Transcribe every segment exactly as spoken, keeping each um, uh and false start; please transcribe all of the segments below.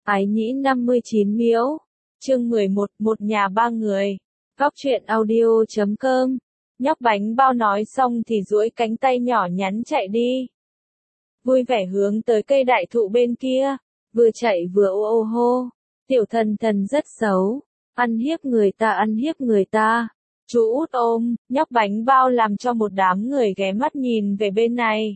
Ái nhĩ năm mươi chín miễu. Chương mười một, một nhà ba người. Góc truyện audio chấm com. Nhóc bánh bao nói xong thì duỗi cánh tay nhỏ nhắn chạy đi. Vui vẻ hướng tới cây đại thụ bên kia, vừa chạy vừa ô ô hô. Tiểu thần thần rất xấu, ăn hiếp người ta ăn hiếp người ta. Chú út ôm, nhóc bánh bao làm cho một đám người ghé mắt nhìn về bên này.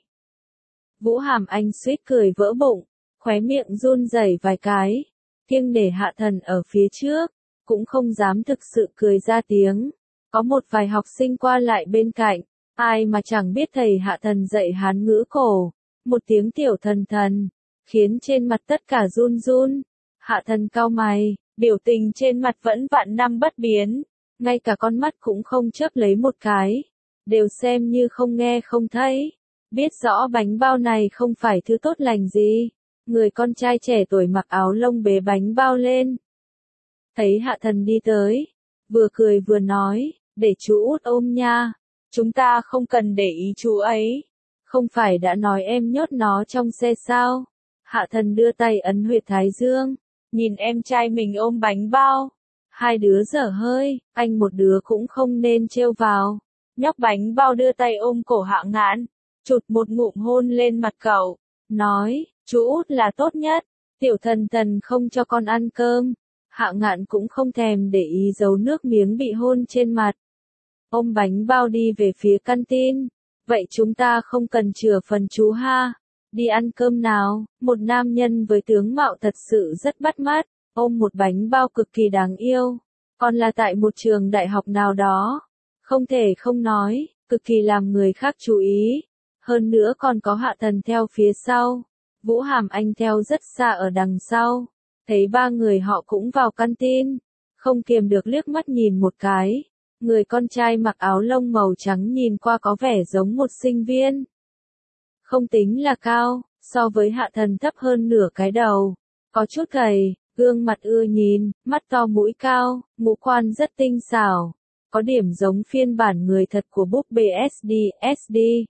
Vũ Hàm Anh suýt cười vỡ bụng, khóe miệng run rẩy vài cái, kiêng để Hạ Thần ở phía trước, cũng không dám thực sự cười ra tiếng. Có một vài học sinh qua lại bên cạnh, ai mà chẳng biết thầy Hạ Thần dạy Hán ngữ cổ, một tiếng tiểu thần thần, khiến trên mặt tất cả run run. Hạ Thần cau mày, biểu tình trên mặt vẫn vạn năm bất biến, ngay cả con mắt cũng không chớp lấy một cái, đều xem như không nghe không thấy, biết rõ bánh bao này không phải thứ tốt lành gì. Người con trai trẻ tuổi mặc áo lông bế bánh bao lên. Thấy Hạ Thần đi tới, vừa cười vừa nói, để chú út ôm nha, chúng ta không cần để ý chú ấy. Không phải đã nói em nhốt nó trong xe sao? Hạ Thần đưa tay ấn huyệt thái dương, nhìn em trai mình ôm bánh bao. Hai đứa dở hơi, anh một đứa cũng không nên trêu vào. Nhóc bánh bao đưa tay ôm cổ Hạ Ngạn, chụt một ngụm hôn lên mặt cậu, nói, chú út là tốt nhất, tiểu thần thần không cho con ăn cơm. Hạ Ngạn cũng không thèm để ý dấu nước miếng bị hôn trên mặt. Ôm bánh bao đi về phía căn tin. Vậy chúng ta không cần chừa phần chú ha. Đi ăn cơm nào. Một nam nhân với tướng mạo thật sự rất bắt mắt, ôm một bánh bao cực kỳ đáng yêu. Còn là tại một trường đại học nào đó. Không thể không nói, cực kỳ làm người khác chú ý. Hơn nữa còn có Hạ Thần theo phía sau. Vũ Hàm Anh theo rất xa ở đằng sau. Thấy ba người họ cũng vào căn tin, không kiềm được liếc mắt nhìn một cái. Người con trai mặc áo lông màu trắng nhìn qua có vẻ giống một sinh viên. Không tính là cao, so với Hạ Thần thấp hơn nửa cái đầu. Có chút gầy, gương mặt ưa nhìn, mắt to mũi cao, ngũ quan rất tinh xảo. Có điểm giống phiên bản người thật của búp bê ét đê, ét đê.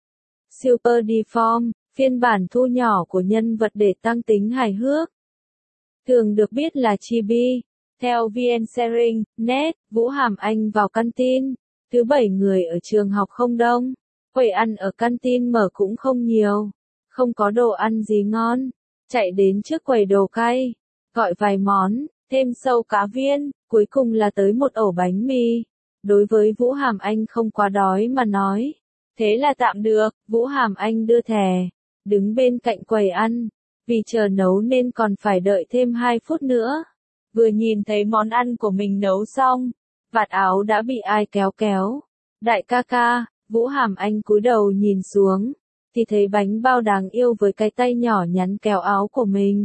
Super Deform, phiên bản thu nhỏ của nhân vật để tăng tính hài hước. Thường được biết là Chibi. Theo vê en Sharing chấm net, Vũ Hàm Anh vào căn tin. Thứ bảy người ở trường học không đông. Quầy ăn ở căn tin mở cũng không nhiều. Không có đồ ăn gì ngon. Chạy đến trước quầy đồ cay. Gọi vài món, thêm sâu cá viên, cuối cùng là tới một ổ bánh mì. Đối với Vũ Hàm Anh không quá đói mà nói. Thế là tạm được, Vũ Hàm Anh đưa thẻ. Đứng bên cạnh quầy ăn. Vì chờ nấu nên còn phải đợi thêm hai phút nữa. Vừa nhìn thấy món ăn của mình nấu xong, vạt áo đã bị ai kéo kéo. Đại ca ca, Vũ Hàm Anh cúi đầu nhìn xuống, thì thấy bánh bao đáng yêu với cái tay nhỏ nhắn kéo áo của mình.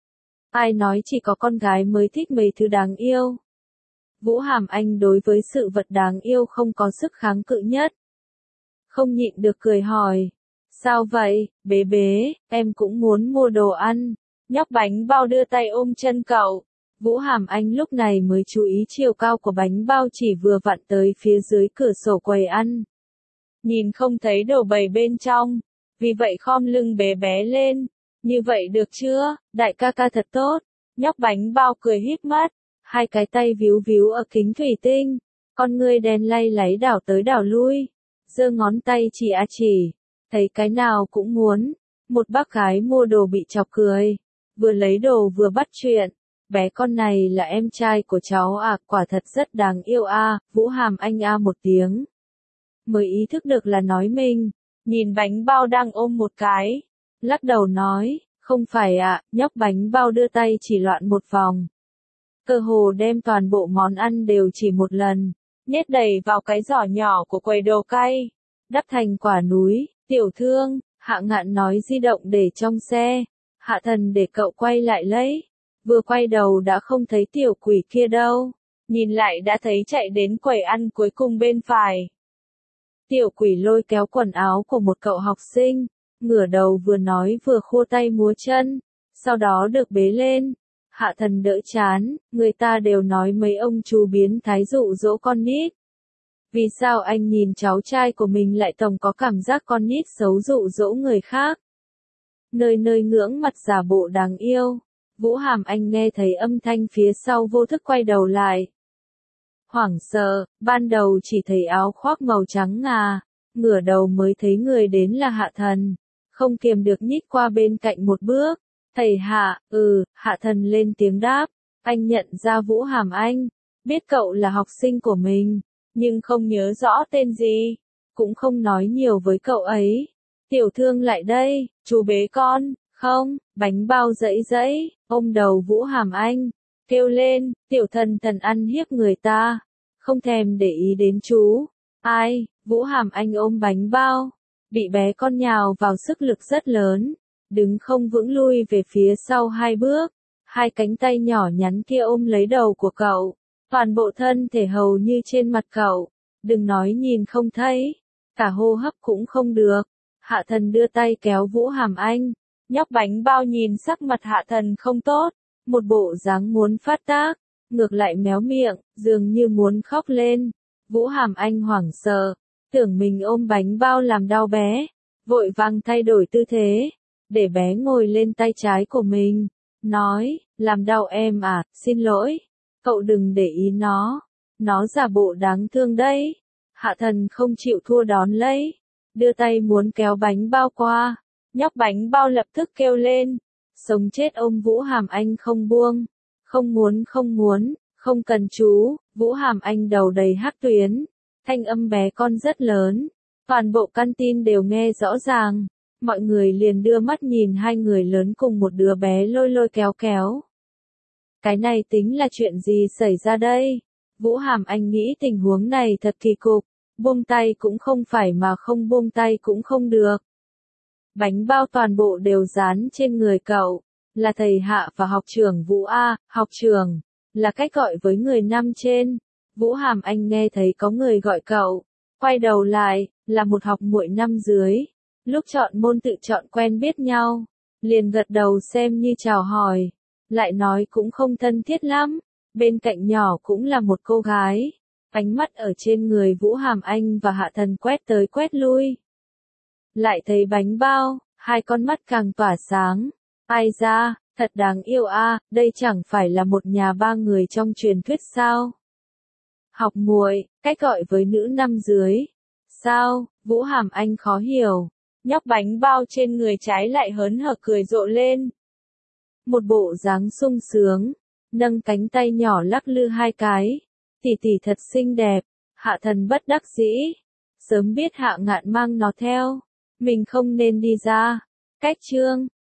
Ai nói chỉ có con gái mới thích mấy thứ đáng yêu. Vũ Hàm Anh đối với sự vật đáng yêu không có sức kháng cự nhất. Không nhịn được cười hỏi. Sao vậy, bế bế, em cũng muốn mua đồ ăn. Nhóc bánh bao đưa tay ôm chân cậu. Vũ Hàm Anh lúc này mới chú ý chiều cao của bánh bao chỉ vừa vặn tới phía dưới cửa sổ quầy ăn. Nhìn không thấy đồ bày bên trong, vì vậy khom lưng bế bé lên. Như vậy được chưa, đại ca ca thật tốt. Nhóc bánh bao cười híp mắt, hai cái tay víu víu ở kính thủy tinh. Con ngươi đen lay láy đảo tới đảo lui, giơ ngón tay chỉ a chỉ. Thấy cái nào cũng muốn. Một bác gái mua đồ bị chọc cười. Vừa lấy đồ vừa bắt chuyện. Bé con này là em trai của cháu à, quả thật rất đáng yêu a. À. Vũ Hàm Anh a à một tiếng. Mới ý thức được là nói mình. Nhìn bánh bao đang ôm một cái. Lắc đầu nói, không phải ạ, à, nhóc bánh bao đưa tay chỉ loạn một vòng. Cơ hồ đem toàn bộ món ăn đều chỉ một lần. Nhét đầy vào cái giỏ nhỏ của quầy đồ cay. Đắp thành quả núi. Tiểu thương, Hạ Ngạn nói di động để trong xe. Hạ Thần để cậu quay lại lấy. Vừa quay đầu đã không thấy tiểu quỷ kia đâu. Nhìn lại đã thấy chạy đến quầy ăn cuối cùng bên phải. Tiểu quỷ lôi kéo quần áo của một cậu học sinh. Ngửa đầu vừa nói vừa khua tay múa chân. Sau đó được bế lên. Hạ Thần đỡ chán. Người ta đều nói mấy ông chú biến thái dụ dỗ con nít. Vì sao anh nhìn cháu trai của mình lại tổng có cảm giác con nít xấu dụ dỗ người khác? Nơi nơi ngưỡng mặt giả bộ đáng yêu. Vũ Hàm Anh nghe thấy âm thanh phía sau vô thức quay đầu lại. Hoảng sợ, ban đầu chỉ thấy áo khoác màu trắng ngà, ngửa đầu mới thấy người đến là Hạ Thần, không kiềm được nhích qua bên cạnh một bước. Thầy Hạ, ừ, Hạ Thần lên tiếng đáp, anh nhận ra Vũ Hàm Anh, biết cậu là học sinh của mình, nhưng không nhớ rõ tên gì, cũng không nói nhiều với cậu ấy. Tiểu Thương lại đây, chú bế con, không, bánh bao dẫy dẫy, ôm đầu Vũ Hàm Anh, kêu lên, tiểu thần thần ăn hiếp người ta, không thèm để ý đến chú. Ai, Vũ Hàm Anh ôm bánh bao, bị bé con nhào vào sức lực rất lớn, đứng không vững lui về phía sau hai bước, hai cánh tay nhỏ nhắn kia ôm lấy đầu của cậu, toàn bộ thân thể hầu như trên mặt cậu, đừng nói nhìn không thấy, cả hô hấp cũng không được. Hạ Thần đưa tay kéo Vũ Hàm Anh, nhóc bánh bao nhìn sắc mặt Hạ Thần không tốt, một bộ dáng muốn phát tác, ngược lại méo miệng, dường như muốn khóc lên. Vũ Hàm Anh hoảng sợ, tưởng mình ôm bánh bao làm đau bé, vội vàng thay đổi tư thế, để bé ngồi lên tay trái của mình, nói, làm đau em à, xin lỗi, cậu đừng để ý nó, nó giả bộ đáng thương đấy. Hạ Thần không chịu thua đón lấy, đưa tay muốn kéo bánh bao qua, nhóc bánh bao lập tức kêu lên, sống chết ôm Vũ Hàm Anh không buông, không muốn không muốn, không cần chú. Vũ Hàm Anh đầu đầy hắc tuyến, thanh âm bé con rất lớn, toàn bộ căn tin đều nghe rõ ràng, mọi người liền đưa mắt nhìn hai người lớn cùng một đứa bé lôi lôi kéo kéo. Cái này tính là chuyện gì xảy ra đây? Vũ Hàm Anh nghĩ tình huống này thật kỳ cục, buông tay cũng không phải mà không buông tay cũng không được. Bánh bao toàn bộ đều dán trên người cậu, là thầy Hạ và học trưởng Vũ A, học trưởng, là cách gọi với người năm trên. Vũ Hàm Anh nghe thấy có người gọi cậu, quay đầu lại, là một học muội năm dưới, lúc chọn môn tự chọn quen biết nhau, liền gật đầu xem như chào hỏi, lại nói cũng không thân thiết lắm, bên cạnh nhỏ cũng là một cô gái, ánh mắt ở trên người Vũ Hàm Anh và Hạ Thần quét tới quét lui. Lại thấy bánh bao, hai con mắt càng tỏa sáng, ai ra, thật đáng yêu a, đây chẳng phải là một nhà ba người trong truyền thuyết sao? Học muội, cách gọi với nữ năm dưới. Sao? Vũ Hàm Anh khó hiểu. Nhóc bánh bao trên người trái lại hớn hở cười rộ lên. Một bộ dáng sung sướng, nâng cánh tay nhỏ lắc lư hai cái. Tỷ tỷ thật xinh đẹp. Hạ Thần bất đắc dĩ. Sớm biết Hạ Ngạn mang nó theo, mình không nên đi ra. Cách chương